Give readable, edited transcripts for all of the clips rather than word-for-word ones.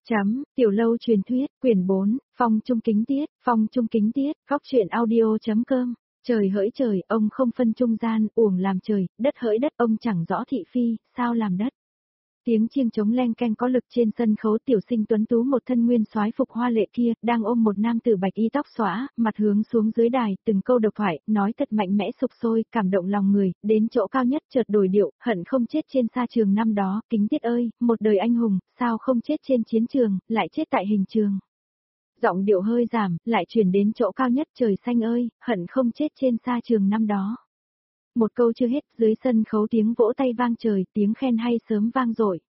Tiểu lâu truyền thuyết, quyển 4, Phong Trung Kính Tiết, góc truyện audio.com. Trời hỡi trời, ông không phân trung gian, uổng làm trời, đất hỡi đất, ông chẳng rõ thị phi, sao làm đất. Tiếng chiêng trống leng keng có lực trên sân khấu, tiểu sinh tuấn tú một thân nguyên soái phục hoa lệ kia, đang ôm một nam tử bạch y tóc xõa, mặt hướng xuống dưới đài, từng câu độc thoại, nói thật mạnh mẽ sục sôi, cảm động lòng người, đến chỗ cao nhất chợt đổi điệu, hận không chết trên sa trường năm đó, Kính Tiết ơi, một đời anh hùng, sao không chết trên chiến trường, lại chết tại hình trường. Giọng điệu hơi giảm, lại chuyển đến chỗ cao nhất, trời xanh ơi, hận không chết trên sa trường năm đó. Một câu chưa hết, dưới sân khấu tiếng vỗ tay vang trời, tiếng khen hay sớm vang dội.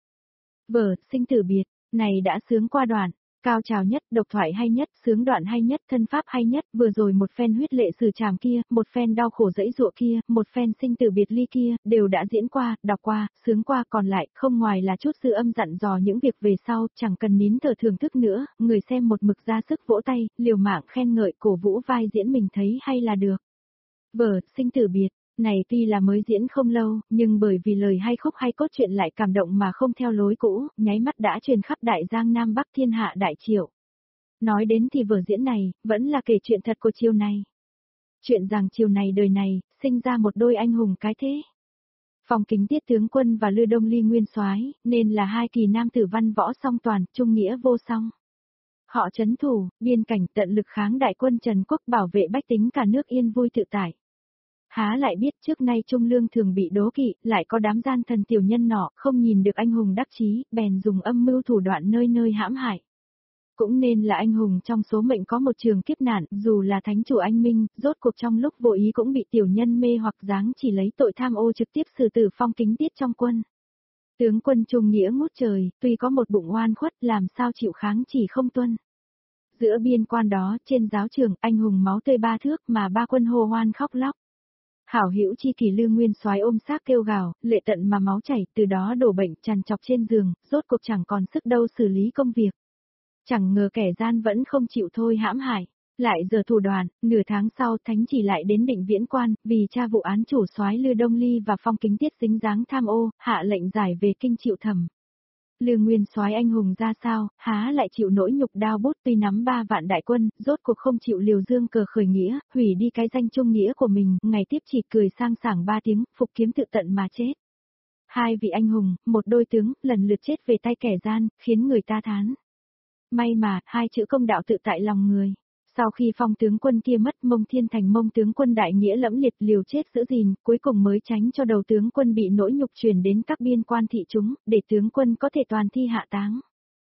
Vở Sinh Tử Biệt này đã sướng qua đoạn, cao trào nhất, độc thoại hay nhất, sướng đoạn hay nhất, thân pháp hay nhất, vừa rồi một phen huyết lệ xử trảm kia, một phen đau khổ dẫy dụa kia, một phen sinh tử biệt ly kia, đều đã diễn qua, đọc qua, sướng qua, còn lại không ngoài là chút dư âm dặn dò những việc về sau, chẳng cần nín thở thưởng thức nữa, người xem một mực ra sức vỗ tay, liều mạng khen ngợi cổ vũ vai diễn mình thấy hay là được. Vở Sinh Tử Biệt này tuy là mới diễn không lâu, nhưng bởi vì lời hay khúc hay cốt truyện lại cảm động mà không theo lối cũ, nháy mắt đã truyền khắp đại giang Nam Bắc thiên hạ đại triệu. Nói đến thì vở diễn này, vẫn là kể chuyện thật của chiều này. Chuyện rằng chiều này đời này, sinh ra một đôi anh hùng cái thế. Phong Kính Tiết tướng quân và Lư Đông Ly nguyên soái, nên là hai kỳ nam tử văn võ song toàn, trung nghĩa vô song. Họ trấn thủ, biên cảnh tận lực kháng đại quân Trần Quốc bảo vệ bách tính cả nước yên vui tự tại. Há lại biết trước nay Trung Lương thường bị đố kỵ, lại có đám gian thần tiểu nhân nọ, không nhìn được anh hùng đắc chí, bèn dùng âm mưu thủ đoạn nơi nơi hãm hại. Cũng nên là anh hùng trong số mệnh có một trường kiếp nạn, dù là thánh chủ anh minh, rốt cuộc trong lúc vô ý cũng bị tiểu nhân mê hoặc dáng chỉ lấy tội tham ô trực tiếp xử tử Phong Kính Tiết trong quân. Tướng quân trung nghĩa ngút trời, tuy có một bụng oan khuất, làm sao chịu kháng chỉ không tuân. Giữa biên quan đó, trên giáo trường, anh hùng máu tươi ba thước mà ba quân hô hoan khóc lóc. Hảo hữu chi kỳ Lư nguyên soái ôm xác kêu gào, lệ tận mà máu chảy, từ đó đổ bệnh trằn trọc trên giường, rốt cuộc chẳng còn sức đâu xử lý công việc. Chẳng ngờ kẻ gian vẫn không chịu thôi hãm hại, lại giờ thủ đoạn, nửa tháng sau thánh chỉ lại đến Định Viễn Quan, vì tra vụ án chủ soái Lư Đông Ly và Phong Kính Tiết dính dáng tham ô, hạ lệnh giải về kinh chịu thẩm. Lư nguyên soái anh hùng ra sao, há lại chịu nỗi nhục đao bút, tuy nắm 3 vạn đại quân, rốt cuộc không chịu liều dương cờ khởi nghĩa, hủy đi cái danh trung nghĩa của mình, ngày tiếp chỉ cười sang sảng 3 tiếng, phục kiếm tự tận mà chết. Hai vị anh hùng, một đôi tướng, lần lượt chết về tay kẻ gian, khiến người ta thán. May mà, hai chữ công đạo tự tại lòng người. Sau khi Phong tướng quân kia mất, Mông Thiên Thành Mông tướng quân đại nghĩa lẫm liệt liều chết giữ gìn, cuối cùng mới tránh cho đầu tướng quân bị nỗi nhục truyền đến các biên quan thị chúng, để tướng quân có thể toàn thi hạ táng.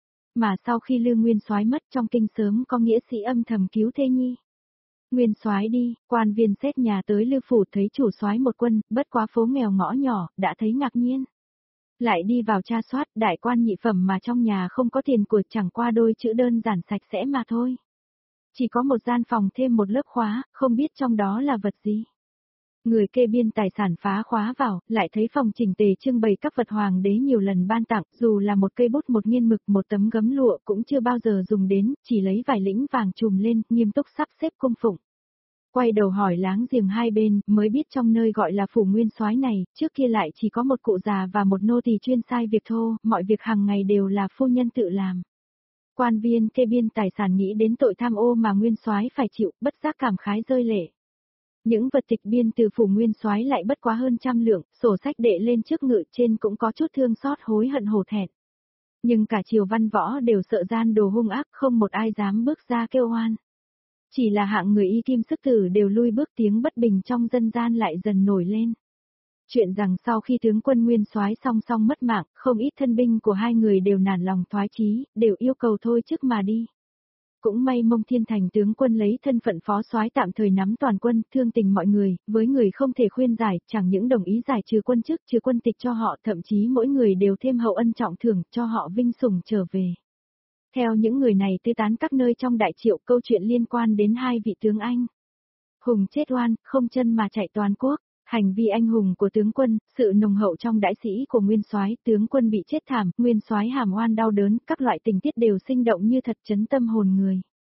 Mà sau khi Lư nguyên soái mất, trong kinh sớm có nghĩa sĩ âm thầm cứu thê nhi. Nguyên soái đi, quan viên xét nhà tới Lư phủ thấy chủ soái một quân, bất quá phố nghèo ngõ nhỏ, đã thấy ngạc nhiên. Lại đi vào tra soát, đại quan nhị phẩm mà trong nhà không có tiền của, chẳng qua đôi chữ đơn giản sạch sẽ mà thôi. Chỉ có một gian phòng thêm một lớp khóa, không biết trong đó là vật gì. Người kê biên tài sản phá khóa vào, lại thấy phòng chỉnh tề trưng bày các vật hoàng đế nhiều lần ban tặng, dù là một cây bút một nghiên mực một tấm gấm lụa cũng chưa bao giờ dùng đến, chỉ lấy vải lĩnh vàng trùm lên, nghiêm túc sắp xếp cung phụng. Quay đầu hỏi láng giềng hai bên, mới biết trong nơi gọi là phủ nguyên soái này, trước kia lại chỉ có một cụ già và một nô tỳ chuyên sai việc thô, mọi việc hàng ngày đều là phu nhân tự làm. Quan viên kê biên tài sản nghĩ đến tội tham ô mà nguyên soái phải chịu, bất giác cảm khái rơi lệ. Những vật tịch biên từ phủ nguyên soái lại bất quá hơn 100 lượng, sổ sách đệ lên trước ngự trên cũng có chút thương xót hối hận hổ thẹn. Nhưng cả triều văn võ đều sợ gian đồ hung ác, không một ai dám bước ra kêu oan. Chỉ là hạng người y kim sức tử đều lui bước, tiếng bất bình trong dân gian lại dần nổi lên. Chuyện rằng sau khi tướng quân nguyên soái song song mất mạng, không ít thân binh của hai người đều nản lòng thoái chí, đều yêu cầu thôi chức mà đi. Cũng may Mông Thiên Thành tướng quân lấy thân phận phó soái tạm thời nắm toàn quân, thương tình mọi người, với người không thể khuyên giải, chẳng những đồng ý giải trừ quân chức, trừ quân tịch cho họ, thậm chí mỗi người đều thêm hậu ân trọng thưởng, cho họ vinh sủng trở về. Theo những người này tứ tán các nơi trong đại triệu, câu chuyện liên quan đến hai vị tướng Anh hùng chết oan, không chân mà chạy toàn quốc. Hành vi anh hùng của tướng quân, sự nồng hậu trong đãi sĩ của nguyên soái, tướng quân bị chết thảm, nguyên soái hàm oan đau đớn, các loại tình tiết đều sinh động như thật, chấn tâm hồn người.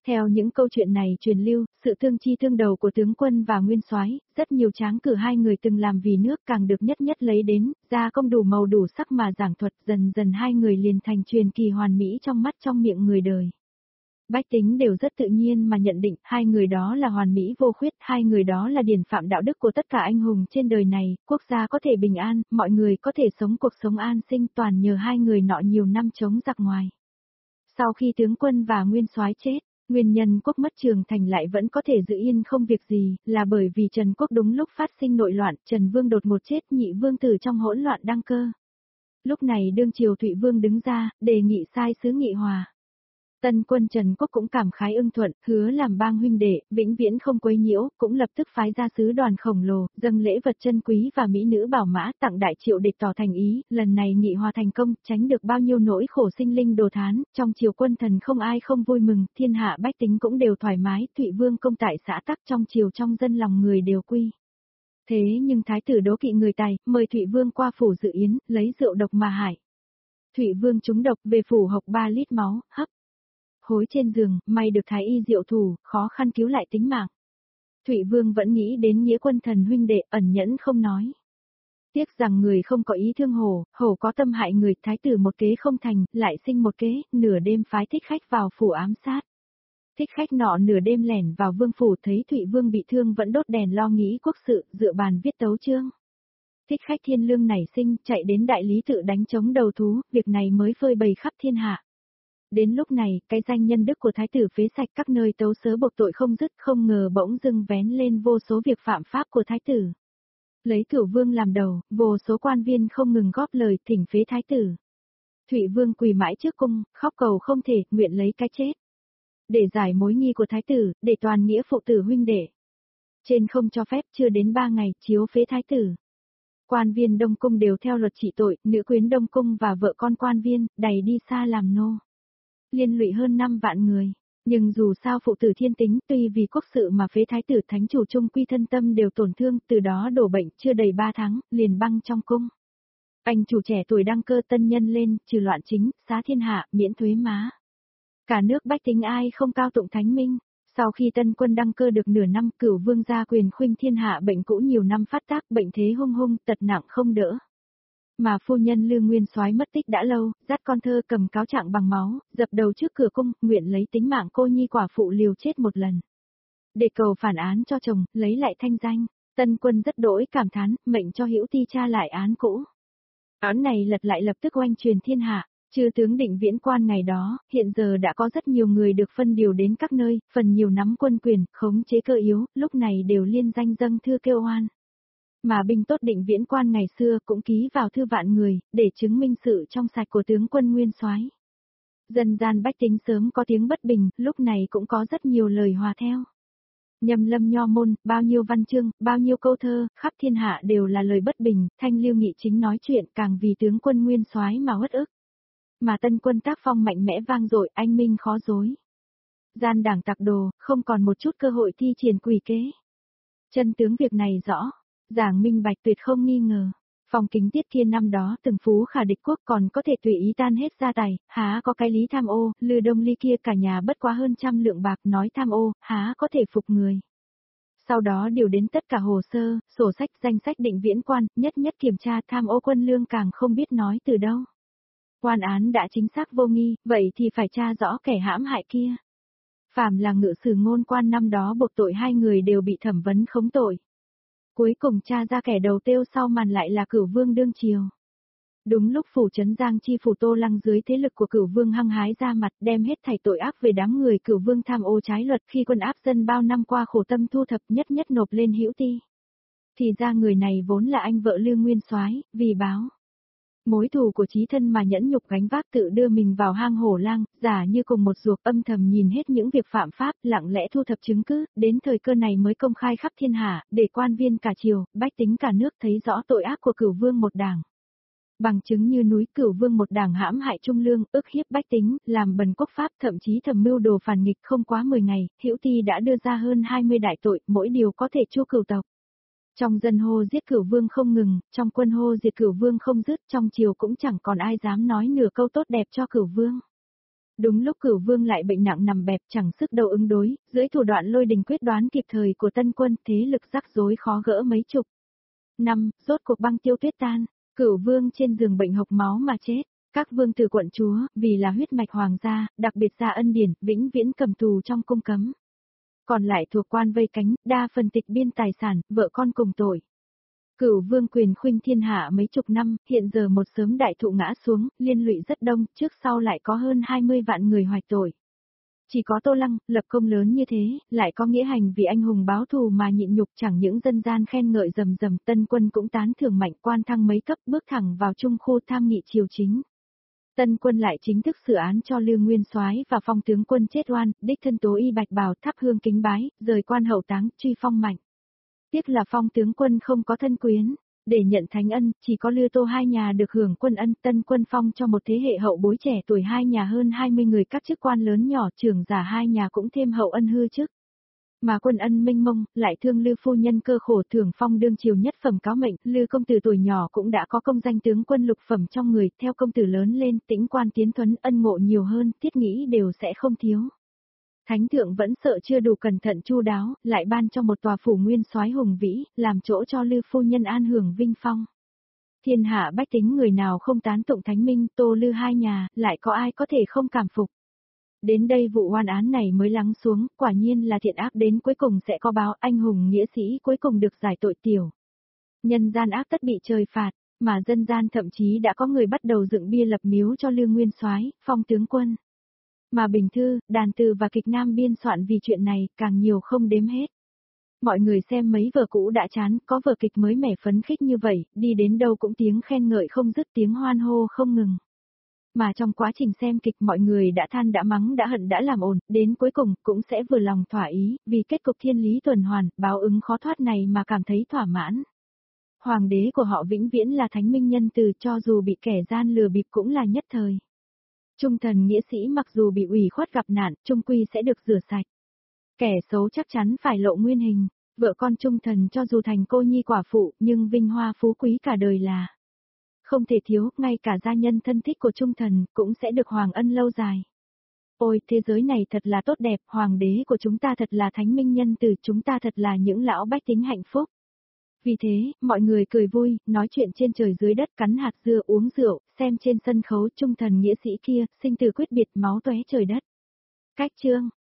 Theo những câu chuyện này truyền lưu, sự tương chi tương đầu của tướng quân và nguyên soái, rất nhiều tráng cử hai người từng làm vì nước càng được nhất nhất lấy đến, ra công đủ màu đủ sắc mà giảng thuật, dần dần hai người liền thành truyền kỳ hoàn mỹ trong mắt trong miệng người đời. Bách tính đều rất tự nhiên mà nhận định hai người đó là hoàn mỹ vô khuyết, hai người đó là điển phạm đạo đức của tất cả anh hùng trên đời này, quốc gia có thể bình an, mọi người có thể sống cuộc sống an sinh toàn nhờ hai người nọ nhiều năm chống giặc ngoài. Sau khi tướng quân và nguyên soái chết, nguyên nhân quốc mất Trường Thành lại vẫn có thể giữ yên không việc gì, là bởi vì Trần Quốc đúng lúc phát sinh nội loạn, Trần Vương đột ngột chết, Nhị Vương tử trong hỗn loạn đăng cơ. Lúc này đương triều Thụy Vương đứng ra, đề nghị sai sứ nghị hòa. Tân quân Trần Quốc cũng cảm khái ưng thuận, hứa làm bang huynh đệ, vĩnh viễn không quấy nhiễu, cũng lập tức phái ra sứ đoàn khổng lồ, dâng lễ vật chân quý và mỹ nữ bảo mã tặng đại triệu địch tỏ thành ý, lần này nghị hòa thành công, tránh được bao nhiêu nỗi khổ sinh linh đồ thán, trong triều quân thần không ai không vui mừng, thiên hạ bách tính cũng đều thoải mái, Thụy Vương công tại xã tắc trong triều trong dân lòng người đều quy. Thế nhưng thái tử đố kỵ người tài, mời Thụy Vương qua phủ dự yến, lấy rượu độc mà hại. Thụy Vương trúng độc về phủ hộc 3 lít máu, hấp hối trên giường, may được thái y diệu thủ, khó khăn cứu lại tính mạng. Thụy Vương vẫn nghĩ đến nghĩa quân thần huynh đệ, ẩn nhẫn không nói. Tiếc rằng người không có ý thương hổ, hổ có tâm hại người, thái tử một kế không thành, lại sinh một kế, nửa đêm phái thích khách vào phủ ám sát. Thích khách nọ nửa đêm lẻn vào vương phủ thấy Thụy Vương bị thương vẫn đốt đèn lo nghĩ quốc sự, dựa bàn viết tấu chương. Thích khách thiên lương nảy sinh, chạy đến đại lý tự đánh chống đầu thú, việc này mới phơi bày khắp thiên hạ. Đến lúc này, cái danh nhân đức của thái tử phế sạch các nơi tấu sớ buộc tội không dứt, không ngờ bỗng dưng vén lên vô số việc phạm pháp của thái tử. Lấy Cửu Vương làm đầu, vô số quan viên không ngừng góp lời thỉnh phế thái tử. Thụy Vương quỳ mãi trước cung, khóc cầu không thể, nguyện lấy cái chết. Để giải mối nghi của thái tử, để toàn nghĩa phụ tử huynh đệ. Trên không cho phép, chưa đến 3 ngày, chiếu phế thái tử. Quan viên Đông Cung đều theo luật trị tội, nữ quyến Đông Cung và vợ con quan viên, đày đi xa làm nô. Liên lụy hơn 5 vạn người. Nhưng dù sao phụ tử thiên tính, tuy vì quốc sự mà phế thái tử thánh chủ trung quy thân tâm đều tổn thương, từ đó đổ bệnh, chưa đầy 3 tháng, liền băng trong cung. Anh chủ trẻ tuổi đăng cơ tân nhân lên, trừ loạn chính, xá thiên hạ, miễn thuế má. Cả nước bách tính ai không cao tụng thánh minh. Sau khi tân quân đăng cơ được nửa năm, Cửu Vương gia quyền khuynh thiên hạ bệnh cũ nhiều năm phát tác, bệnh thế hung hung, tật nặng không đỡ. Mà phu nhân Lương Nguyên Soái mất tích đã lâu, dắt con thơ cầm cáo trạng bằng máu, dập đầu trước cửa cung, nguyện lấy tính mạng cô nhi quả phụ liều chết một lần. Để cầu phản án cho chồng, lấy lại thanh danh, tân quân rất đỗi cảm thán, mệnh cho Hữu Ti tra lại án cũ. Án này lật lại lập tức oanh truyền thiên hạ. Chư tướng Định Viễn quan ngày đó, hiện giờ đã có rất nhiều người được phân điều đến các nơi, phần nhiều nắm quân quyền, khống chế cơ yếu, lúc này đều liên danh dâng thư kêu oan. Mà binh tốt Định Viễn quan ngày xưa cũng ký vào thư vạn người, để chứng minh sự trong sạch của tướng quân nguyên soái. Dân gian bách tính sớm có tiếng bất bình, lúc này cũng có rất nhiều lời hòa theo. Nhâm lâm nho môn, bao nhiêu văn chương, bao nhiêu câu thơ, khắp thiên hạ đều là lời bất bình, Thanh Lưu Nghị Chính nói chuyện càng vì tướng quân nguyên soái mà uất ức. Mà tân quân tác phong mạnh mẽ vang dội, anh minh khó dối. Gian đảng tặc đồ, không còn một chút cơ hội thi triển quỷ kế. Chân tướng việc này rõ, giảng minh bạch tuyệt không nghi ngờ. Phong Kính Tiết kia năm đó từng phú khả địch quốc còn có thể tùy ý tan hết gia tài, há có cái lý tham ô, Lư Đông Ly kia cả nhà bất quá hơn 100 lượng bạc nói tham ô, há có thể phục người. Sau đó điều đến tất cả hồ sơ, sổ sách danh sách Định Viễn quan, nhất nhất kiểm tra tham ô quân lương càng không biết nói từ đâu. Quan án đã chính xác vô nghi, vậy thì phải tra rõ kẻ hãm hại kia. Phàm là ngự sử ngôn quan năm đó buộc tội hai người đều bị thẩm vấn khống tội. Cuối cùng tra ra kẻ đầu têu sau màn lại là Cửu Vương đương triều. Đúng lúc phủ trấn Giang chi phủ Tô Lăng dưới thế lực của Cửu Vương hăng hái ra mặt đem hết thảy tội ác về đám người Cửu Vương tham ô trái luật khi quân áp dân bao năm qua khổ tâm thu thập nhất nhất nộp lên Hữu Ti. Thì ra người này vốn là anh vợ Lương Nguyên Soái, vì báo mối thù của chí thân mà nhẫn nhục gánh vác tự đưa mình vào hang hổ lang, giả như cùng một ruột âm thầm nhìn hết những việc phạm pháp, lặng lẽ thu thập chứng cứ, đến thời cơ này mới công khai khắp thiên hạ, để quan viên cả triều, bách tính cả nước thấy rõ tội ác của Cửu Vương một đảng. Bằng chứng như núi Cửu Vương một đảng hãm hại trung lương, ức hiếp bách tính, làm bần quốc pháp, thậm chí thầm mưu đồ phản nghịch, không quá 10 ngày, Hữu Ti đã đưa ra hơn 20 đại tội, mỗi điều có thể chu cửu tộc. Trong dân hô giết Cửu Vương không ngừng, trong quân hô diệt Cửu Vương không dứt, trong triều cũng chẳng còn ai dám nói nửa câu tốt đẹp cho Cửu Vương. Đúng lúc Cửu Vương lại bệnh nặng nằm bẹp chẳng sức đâu ứng đối, dưới thủ đoạn lôi đình quyết đoán kịp thời của Tân Quân, thế lực rắc rối khó gỡ mấy chục năm, rốt cuộc băng tiêu tuyết tan, Cửu Vương trên giường bệnh hộc máu mà chết. Các vương tử quận chúa, vì là huyết mạch hoàng gia, đặc biệt gia ân điển, vĩnh viễn cầm tù trong cung cấm. Còn lại thuộc quan vây cánh, đa phần tịch biên tài sản, vợ con cùng tội. Cửu vương quyền khuynh thiên hạ mấy chục năm, hiện giờ một sớm đại thụ ngã xuống, liên lụy rất đông, trước sau lại có hơn 20 vạn người hoài tội. Chỉ có Tô Lăng, lập công lớn như thế, lại có nghĩa hành vì anh hùng báo thù mà nhịn nhục, chẳng những dân gian khen ngợi rầm rầm, Tân Quân cũng tán thưởng mạnh, quan thăng mấy cấp, bước thẳng vào trung khu tham nghị triều chính. Tân Quân lại chính thức xử án cho Lưu Nguyên Soái và phong tướng quân chết oan, đích thân tố y bạch bào thắp hương kính bái, rời quan hậu táng, truy phong mạnh. Tiếc là phong tướng quân không có thân quyến, để nhận thánh ân, chỉ có Lưu Tô hai nhà được hưởng quân ân. Tân Quân phong cho một thế hệ hậu bối trẻ tuổi hai nhà hơn 20 người, các chức quan lớn nhỏ, trưởng giả hai nhà cũng thêm hậu ân hư chức. Mà quân ân minh mông, lại thương Lưu phu nhân cơ khổ, thưởng phong đương triều nhất phẩm cáo mệnh, Lưu công tử tuổi nhỏ cũng đã có công danh tướng quân lục phẩm trong người, theo công tử lớn lên, tĩnh quan tiến thuấn, ân ngộ nhiều hơn, thiết nghĩ đều sẽ không thiếu. Thánh thượng vẫn sợ chưa đủ cẩn thận chu đáo, lại ban cho một tòa phủ nguyên soái hùng vĩ, làm chỗ cho Lưu phu nhân an hưởng vinh phong. Thiên hạ bách tính người nào không tán tụng thánh minh, Tô Lưu hai nhà, lại có ai có thể không cảm phục. Đến đây vụ oan án này mới lắng xuống, quả nhiên là thiện ác đến cuối cùng sẽ có báo, anh hùng nghĩa sĩ cuối cùng được giải tội tiểu. Nhân gian ác tất bị trời phạt, mà dân gian thậm chí đã có người bắt đầu dựng bia lập miếu cho Lưu Nguyên Soái, phong tướng quân. Mà bình thư, đàn từ và kịch nam biên soạn vì chuyện này càng nhiều không đếm hết. Mọi người xem mấy vở cũ đã chán, có vở kịch mới mẻ phấn khích như vậy, đi đến đâu cũng tiếng khen ngợi không dứt, tiếng hoan hô không ngừng. Mà trong quá trình xem kịch mọi người đã than đã mắng đã hận đã làm ồn, đến cuối cùng cũng sẽ vừa lòng thỏa ý, vì kết cục thiên lý tuần hoàn, báo ứng khó thoát này mà cảm thấy thỏa mãn. Hoàng đế của họ vĩnh viễn là thánh minh nhân từ, cho dù bị kẻ gian lừa bịp cũng là nhất thời. Trung thần nghĩa sĩ mặc dù bị ủy khuất gặp nạn, trung quy sẽ được rửa sạch. Kẻ xấu chắc chắn phải lộ nguyên hình, vợ con trung thần cho dù thành cô nhi quả phụ, nhưng vinh hoa phú quý cả đời là không thể thiếu, ngay cả gia nhân thân thích của trung thần cũng sẽ được hoàng ân lâu dài. Ôi, thế giới này thật là tốt đẹp, hoàng đế của chúng ta thật là thánh minh nhân từ, chúng ta thật là những lão bách tính hạnh phúc. Vì thế, mọi người cười vui, nói chuyện trên trời dưới đất, cắn hạt dưa uống rượu, xem trên sân khấu trung thần nghĩa sĩ kia, sinh tử quyết biệt máu tóe trời đất. Cách chương